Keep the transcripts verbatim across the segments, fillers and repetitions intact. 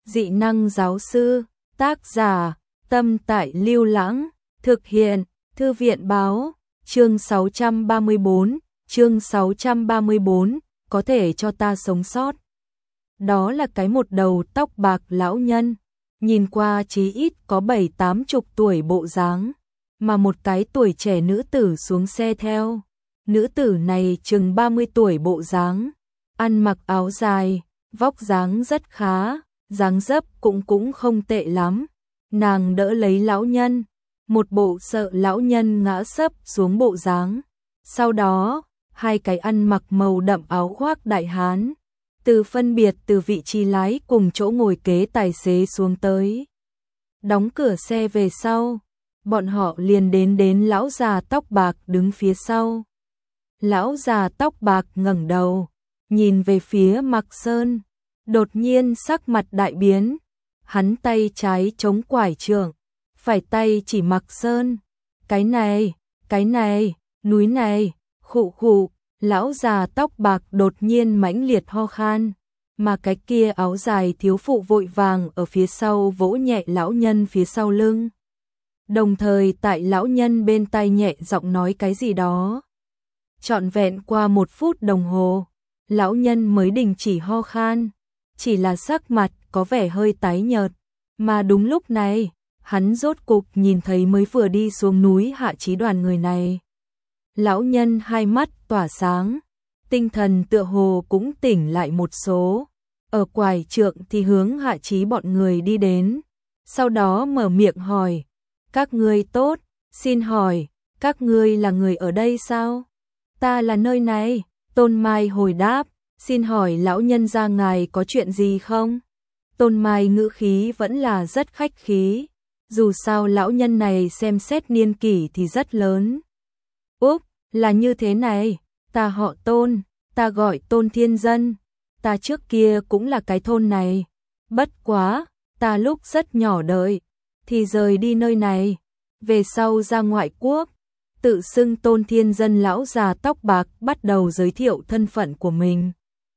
Dị năng giáo sư, tác giả, Tâm Tại Lưu Lãng, thực hiện, Thư viện báo, chương sáu trăm ba mươi bốn, chương sáu trăm ba mươi bốn, có thể cho ta sống sót. Đó là cái một đầu tóc bạc lão nhân, nhìn qua chí ít có bảy tám chục tuổi bộ dáng, mà một cái tuổi trẻ nữ tử xuống xe theo. Nữ tử này chừng ba mươi tuổi bộ dáng, ăn mặc áo dài, vóc dáng rất khá, dáng dấp cũng cũng không tệ lắm. Nàng đỡ lấy lão nhân, một bộ sợ lão nhân ngã sấp xuống bộ dáng. Sau đó, hai cái ăn mặc màu đậm áo khoác đại hán, từ phân biệt từ vị trí lái cùng chỗ ngồi kế tài xế xuống tới. Đóng cửa xe về sau, bọn họ liền đến đến lão già tóc bạc đứng phía sau. Lão già tóc bạc ngẩng đầu, nhìn về phía Mạc Sơn, đột nhiên sắc mặt đại biến. Hắn tay trái chống quải trượng, phải tay chỉ Mạc Sơn. Cái này, cái này, núi này, khụ khụ, lão già tóc bạc đột nhiên mãnh liệt ho khan, mà cái kia áo dài thiếu phụ vội vàng ở phía sau vỗ nhẹ lão nhân phía sau lưng. Đồng thời tại lão nhân bên tai nhẹ giọng nói cái gì đó. Trọn vẹn qua một phút đồng hồ, lão nhân mới đình chỉ ho khan, chỉ là sắc mặt có vẻ hơi tái nhợt, mà đúng lúc này, hắn rốt cục nhìn thấy mới vừa đi xuống núi Hạ Chí đoàn người này. Lão nhân hai mắt tỏa sáng, tinh thần tựa hồ cũng tỉnh lại một số, ở quải trượng thì hướng Hạ Chí bọn người đi đến, sau đó mở miệng hỏi, các ngươi tốt, xin hỏi, các ngươi là người ở đây sao? Ta là nơi này, Tôn Mai hồi đáp, xin hỏi lão nhân gia ngài có chuyện gì không? Tôn Mai ngữ khí vẫn là rất khách khí, dù sao lão nhân này xem xét niên kỷ thì rất lớn. Úp, là như thế này, ta họ Tôn, ta gọi Tôn Thiên Dân, ta trước kia cũng là cái thôn này, bất quá, ta lúc rất nhỏ đời, thì rời đi nơi này, về sau ra ngoại quốc, tự xưng Tôn Thiên Dân. Lão già tóc bạc bắt đầu giới thiệu thân phận của mình.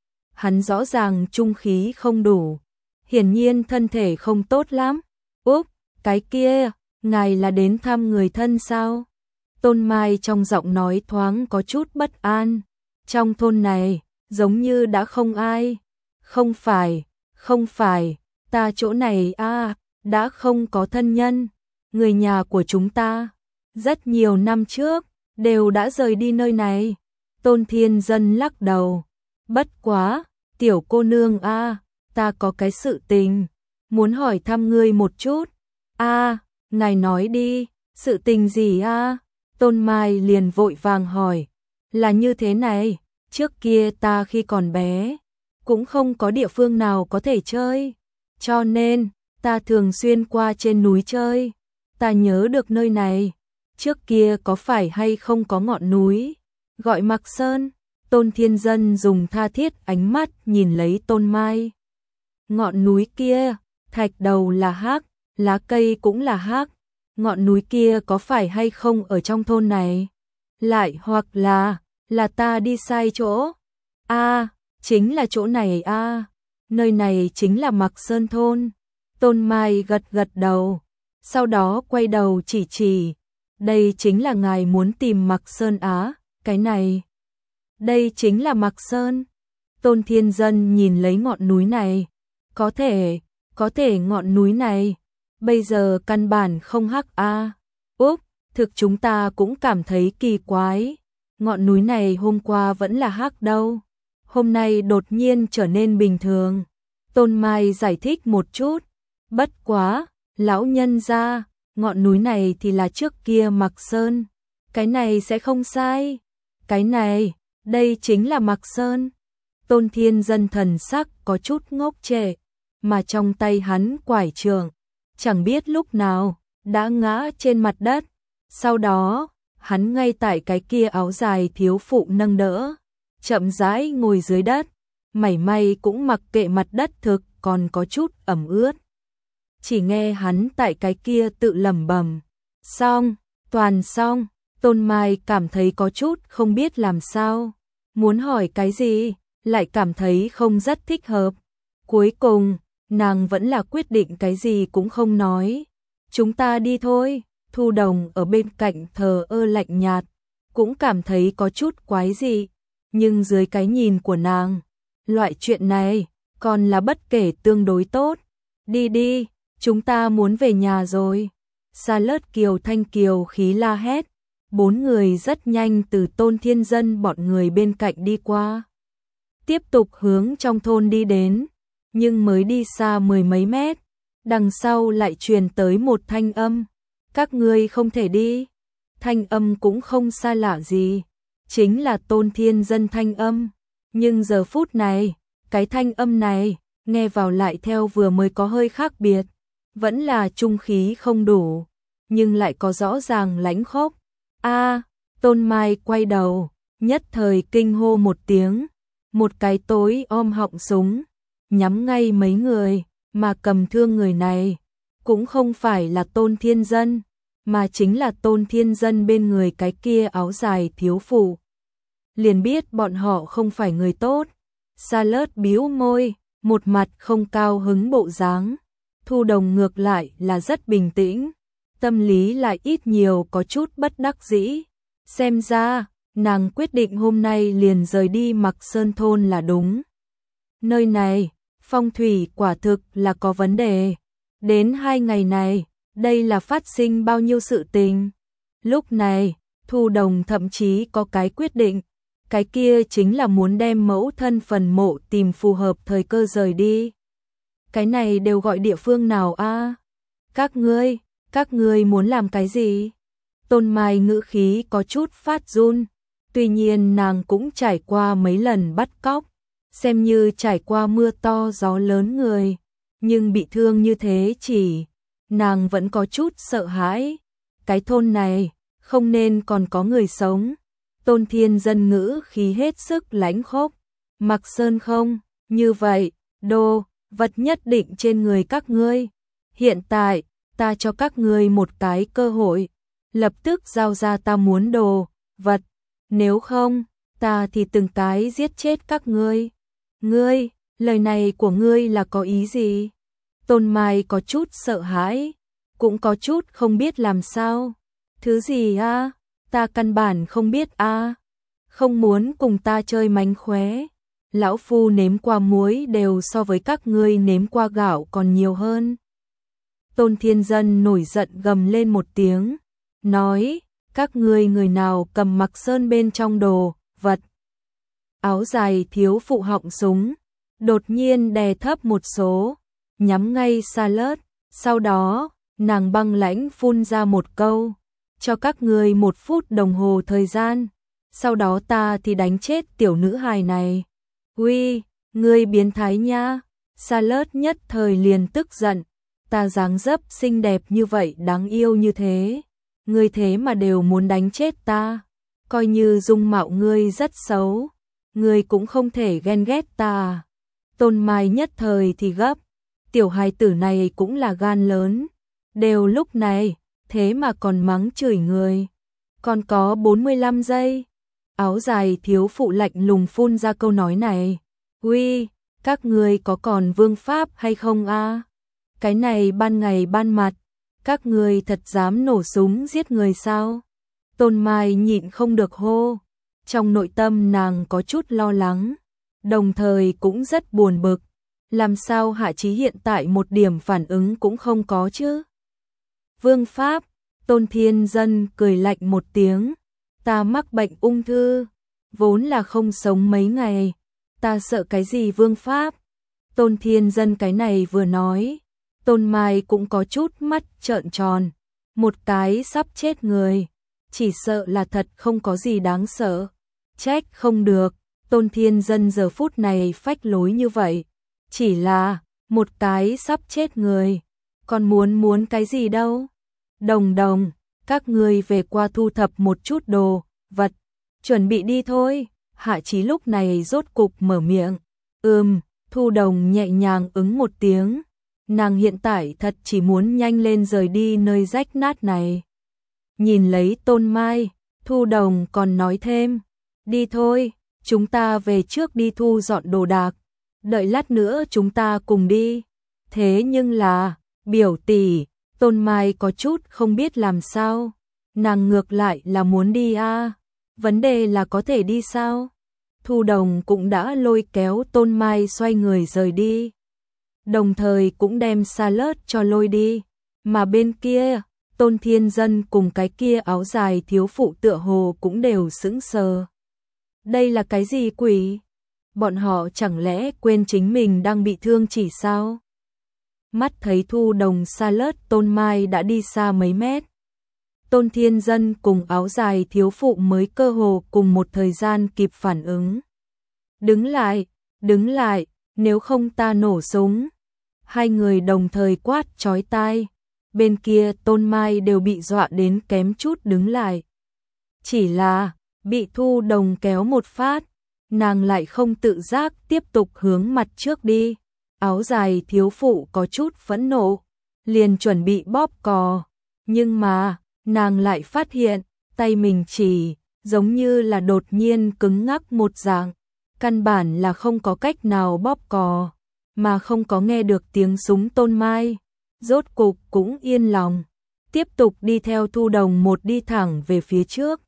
Hắn rõ ràng trung khí không đủ, hiển nhiên thân thể không tốt lắm. Úp, cái kia, ngài là đến thăm người thân sao? Tôn Mai trong giọng nói thoáng có chút bất an. Trong thôn này, giống như đã không ai. Không phải, không phải, ta chỗ này a đã không có thân nhân. Người nhà của chúng ta, rất nhiều năm trước, đều đã rời đi nơi này. Tôn Thiên Dân lắc đầu. Bất quá, tiểu cô nương a, ta có cái sự tình, muốn hỏi thăm ngươi một chút. A, ngài nói đi, sự tình gì a? Tôn Mai liền vội vàng hỏi, là như thế này, trước kia ta khi còn bé, cũng không có địa phương nào có thể chơi, cho nên, ta thường xuyên qua trên núi chơi, ta nhớ được nơi này, trước kia có phải hay không có ngọn núi, gọi Mạc Sơn. Tôn Thiên Dân dùng tha thiết ánh mắt nhìn lấy Tôn Mai. Ngọn núi kia, thạch đầu là hắc, lá cây cũng là hắc. Ngọn núi kia có phải hay không ở trong thôn này? Lại hoặc là, là ta đi sai chỗ? A, chính là chỗ này a. Nơi này chính là Mạc Sơn thôn. Tôn Mai gật gật đầu, sau đó quay đầu chỉ chỉ, đây chính là ngài muốn tìm Mạc Sơn á, cái này. Đây chính là Mạc Sơn. Tôn Thiên Dân nhìn lấy ngọn núi này. Có thể, có thể ngọn núi này, bây giờ căn bản không hắc a. Úp, thực chúng ta cũng cảm thấy kỳ quái. Ngọn núi này hôm qua vẫn là hắc đâu. Hôm nay đột nhiên trở nên bình thường. Tôn Mai giải thích một chút. Bất quá, lão nhân gia, ngọn núi này thì là trước kia Mạc Sơn. Cái này sẽ không sai. Cái này, đây chính là Mạc Sơn. Tôn Thiên Dân thần sắc có chút ngốc trệ, mà trong tay hắn quải trượng, chẳng biết lúc nào, đã ngã trên mặt đất. Sau đó, hắn ngay tại cái kia áo dài thiếu phụ nâng đỡ, chậm rãi ngồi dưới đất, mảy may cũng mặc kệ mặt đất thực còn có chút ẩm ướt. Chỉ nghe hắn tại cái kia tự lẩm bẩm, xong, toàn xong. Tôn Mai cảm thấy có chút không biết làm sao, muốn hỏi cái gì, lại cảm thấy không rất thích hợp. Cuối cùng, nàng vẫn là quyết định cái gì cũng không nói. Chúng ta đi thôi. Thu Đồng ở bên cạnh thờ ơ lạnh nhạt, cũng cảm thấy có chút quái dị, nhưng dưới cái nhìn của nàng, loại chuyện này còn là bất kể tương đối tốt. Đi đi, chúng ta muốn về nhà rồi. Charlotte Kiều Thanh Kiều khí la hét. Bốn người rất nhanh từ Tôn Thiên Dân bọn người bên cạnh đi qua, tiếp tục hướng trong thôn đi đến, nhưng mới đi xa mười mấy mét, đằng sau lại truyền tới một thanh âm. Các ngươi không thể đi. Thanh âm cũng không xa lạ gì, chính là Tôn Thiên Dân thanh âm. Nhưng giờ phút này, cái thanh âm này, nghe vào lại theo vừa mới có hơi khác biệt. Vẫn là trung khí không đủ, nhưng lại có rõ ràng lãnh khốc. A, Tôn Mai quay đầu, nhất thời kinh hô một tiếng. Một cái tối om họng súng, nhắm ngay mấy người, mà cầm thương người này. Cũng không phải là Tôn Thiên Dân, mà chính là Tôn Thiên Dân bên người cái kia áo dài thiếu phụ. Liền biết bọn họ không phải người tốt. Charlotte bĩu môi, một mặt không cao hứng bộ dáng. Thu Đồng ngược lại là rất bình tĩnh, tâm lý lại ít nhiều có chút bất đắc dĩ. Xem ra, nàng quyết định hôm nay liền rời đi Mặc Sơn thôn là đúng. Nơi này, phong thủy quả thực là có vấn đề. Đến hai ngày này, đây là phát sinh bao nhiêu sự tình. Lúc này, Thu Đồng thậm chí có cái quyết định, cái kia chính là muốn đem mẫu thân phần mộ tìm phù hợp thời cơ rời đi. Cái này đều gọi địa phương nào a? Các ngươi, các ngươi muốn làm cái gì? Tôn Mai ngữ khí có chút phát run, tuy nhiên nàng cũng trải qua mấy lần bắt cóc, xem như trải qua mưa to gió lớn người, nhưng bị thương như thế chỉ, nàng vẫn có chút sợ hãi. Cái thôn này, không nên còn có người sống. Tôn Thiên Dân ngữ khí hết sức lãnh khốc. Mặc Sơn không, như vậy, đồ vật nhất định trên người các ngươi. Hiện tại, ta cho các ngươi một cái cơ hội, lập tức giao ra ta muốn đồ vật, nếu không, ta thì từng cái giết chết các ngươi. Ngươi, lời này của ngươi là có ý gì? Tôn Mai có chút sợ hãi, cũng có chút không biết làm sao. Thứ gì a? Ta căn bản không biết a. Không muốn cùng ta chơi mánh khóe. Lão phu nếm qua muối đều so với các ngươi nếm qua gạo còn nhiều hơn. Tôn Thiên Dân nổi giận gầm lên một tiếng, nói, các ngươi người nào cầm Mặc Sơn bên trong đồ vật. Áo dài thiếu phụ họng súng, đột nhiên đè thấp một số, nhắm ngay Charlotte, sau đó, nàng băng lãnh phun ra một câu, cho các ngươi một phút đồng hồ thời gian, sau đó ta thì đánh chết tiểu nữ hài này. Uy, ngươi biến thái nha. Charlotte nhất thời liền tức giận, ta dáng dấp xinh đẹp như vậy đáng yêu như thế, ngươi thế mà đều muốn đánh chết ta, coi như dung mạo ngươi rất xấu, ngươi cũng không thể ghen ghét ta. Tôn Mai nhất thời thì gấp, tiểu hài tử này cũng là gan lớn, đều lúc này, thế mà còn mắng chửi người. Còn có bốn mươi lăm giây. Áo dài thiếu phụ lạnh lùng phun ra câu nói này. Uy, các ngươi có còn vương pháp hay không a? Cái này ban ngày ban mặt, các ngươi thật dám nổ súng giết người sao? Tôn Mai nhịn không được hô. Trong nội tâm nàng có chút lo lắng, đồng thời cũng rất buồn bực. Làm sao Hạ Chí hiện tại một điểm phản ứng cũng không có chứ? Vương pháp, Tôn Thiên Dân cười lạnh một tiếng. Ta mắc bệnh ung thư, vốn là không sống mấy ngày, ta sợ cái gì vương pháp? Tôn Thiên Dân cái này vừa nói, Tôn Mai cũng có chút mắt trợn tròn, một cái sắp chết người, chỉ sợ là thật không có gì đáng sợ. Trách không được, Tôn Thiên Dân giờ phút này phách lối như vậy, chỉ là một cái sắp chết người, còn muốn muốn cái gì đâu? Đồng Đồng, các ngươi về qua thu thập một chút đồ vật, chuẩn bị đi thôi. Hạ Chí lúc này rốt cục mở miệng. Ừm, Thu Đồng nhẹ nhàng ứng một tiếng. Nàng hiện tại thật chỉ muốn nhanh lên rời đi nơi rách nát này. Nhìn lấy Tôn Mai, Thu Đồng còn nói thêm, đi thôi, chúng ta về trước đi thu dọn đồ đạc, đợi lát nữa chúng ta cùng đi. Thế nhưng là, biểu tỷ, Tôn Mai có chút không biết làm sao. Nàng ngược lại là muốn đi a à. Vấn đề là có thể đi sao? Thu Đồng cũng đã lôi kéo Tôn Mai xoay người rời đi. Đồng thời cũng đem Salad cho lôi đi. Mà bên kia, Tôn Thiên Dân cùng cái kia áo dài thiếu phụ tựa hồ cũng đều sững sờ. Đây là cái gì quỷ? Bọn họ chẳng lẽ quên chính mình đang bị thương chỉ sao? Mắt thấy Thu Đồng Salad Tôn Mai đã đi xa mấy mét. Tôn Thiên Dân cùng áo dài thiếu phụ mới cơ hồ cùng một thời gian kịp phản ứng. Đứng lại, đứng lại, nếu không ta nổ súng. Hai người đồng thời quát chói tai. Bên kia Tôn Mai đều bị dọa đến kém chút đứng lại. Chỉ là, bị Thu Đồng kéo một phát, nàng lại không tự giác tiếp tục hướng mặt trước đi. Áo dài thiếu phụ có chút phẫn nộ, liền chuẩn bị bóp cò. Nhưng mà, nàng lại phát hiện, tay mình chỉ, giống như là đột nhiên cứng ngắc một dạng. Căn bản là không có cách nào bóp cò, mà không có nghe được tiếng súng Tôn Mai. Rốt cục cũng yên lòng, tiếp tục đi theo Thu Đồng một đi thẳng về phía trước.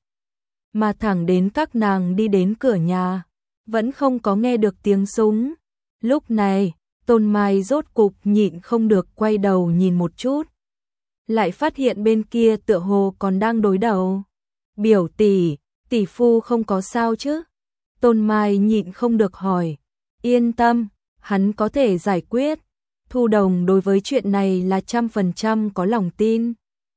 Mà thẳng đến các nàng đi đến cửa nhà, vẫn không có nghe được tiếng súng. Lúc này, Tôn Mai rốt cục nhịn không được quay đầu nhìn một chút. Lại phát hiện bên kia tựa hồ còn đang đối đầu. Biểu tỷ, tỷ phu không có sao chứ? Tôn Mai nhịn không được hỏi. Yên tâm, hắn có thể giải quyết. Thu Đồng đối với chuyện này là trăm phần trăm có lòng tin.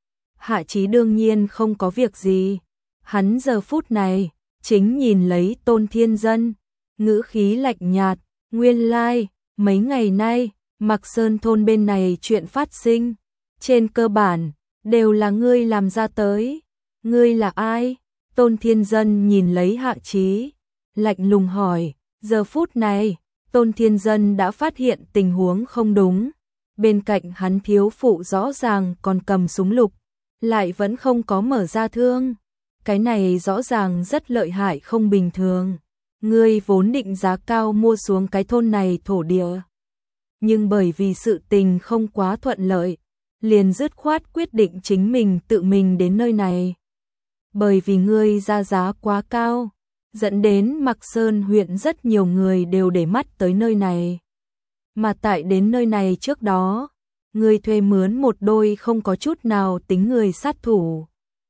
Hạ Chí đương nhiên không có việc gì. Hắn giờ phút này, chính nhìn lấy Tôn Thiên Dân. Ngữ khí lạnh nhạt, nguyên lai, like, mấy ngày nay, Mạc Sơn thôn bên này chuyện phát sinh. Trên cơ bản, đều là ngươi làm ra tới. Ngươi là ai? Tôn Thiên Dân nhìn lấy Hạ Chí, lạnh lùng hỏi. Giờ phút này, Tôn Thiên Dân đã phát hiện tình huống không đúng. Bên cạnh hắn thiếu phụ rõ ràng còn cầm súng lục, lại vẫn không có mở ra thương. Cái này rõ ràng rất lợi hại không bình thường. Ngươi vốn định giá cao mua xuống cái thôn này thổ địa. Nhưng bởi vì sự tình không quá thuận lợi, liền dứt khoát quyết định chính mình tự mình đến nơi này. Bởi vì ngươi ra giá quá cao, dẫn đến Mạc Sơn huyện rất nhiều người đều để mắt tới nơi này. Mà tại đến nơi này trước đó, ngươi thuê mướn một đôi không có chút nào tính người sát thủ.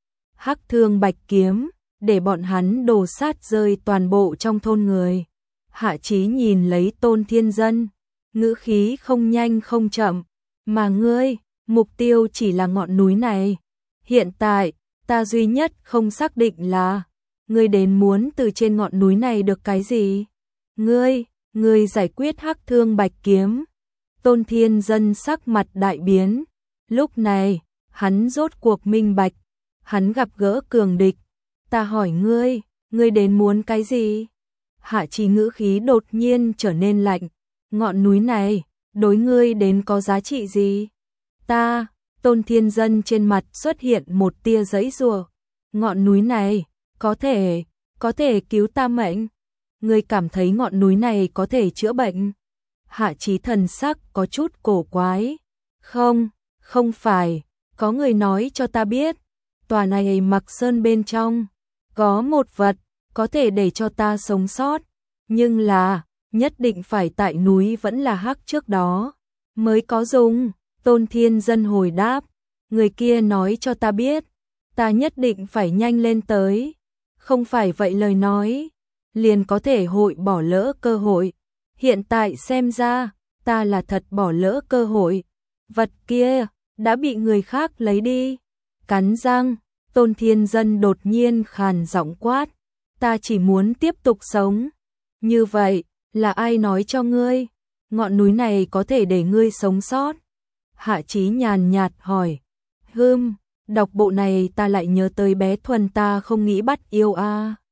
Hắc Thương Bạch Kiếm, để bọn hắn đổ sát rơi toàn bộ trong thôn người. Hạ Chí nhìn lấy Tôn Thiên Dân, ngữ khí không nhanh không chậm, mà ngươi, mục tiêu chỉ là ngọn núi này. Hiện tại, ta duy nhất không xác định là, ngươi đến muốn từ trên ngọn núi này được cái gì? Ngươi, ngươi giải quyết Hắc Thương Bạch Kiếm. Tôn Thiên Dân sắc mặt đại biến. Lúc này, hắn rốt cuộc minh bạch, hắn gặp gỡ cường địch. Ta hỏi ngươi, ngươi đến muốn cái gì? Hạ Chí ngữ khí đột nhiên trở nên lạnh. Ngọn núi này, đối ngươi đến có giá trị gì? Ta, Tôn Thiên Dân trên mặt xuất hiện một tia giãy giụa. Ngọn núi này, có thể, có thể cứu ta mệnh. Ngươi cảm thấy ngọn núi này có thể chữa bệnh? Hạ Chí thần sắc có chút cổ quái. Không, không phải, có người nói cho ta biết, tòa này Mạc Sơn bên trong, có một vật, có thể để cho ta sống sót. Nhưng là, nhất định phải tại núi vẫn là hắc trước đó, mới có dùng. Tôn Thiên Dân hồi đáp, người kia nói cho ta biết, ta nhất định phải nhanh lên tới. Không phải vậy lời nói, liền có thể hội bỏ lỡ cơ hội. Hiện tại xem ra, ta là thật bỏ lỡ cơ hội. Vật kia, đã bị người khác lấy đi. Cắn răng, Tôn Thiên Dân đột nhiên khàn giọng quát, ta chỉ muốn tiếp tục sống. Như vậy, là ai nói cho ngươi? Ngọn núi này có thể để ngươi sống sót? Hạ Chí nhàn nhạt hỏi. Hừm, đọc bộ này ta lại nhớ tới bé Thuần ta không nghĩ bắt yêu a. À.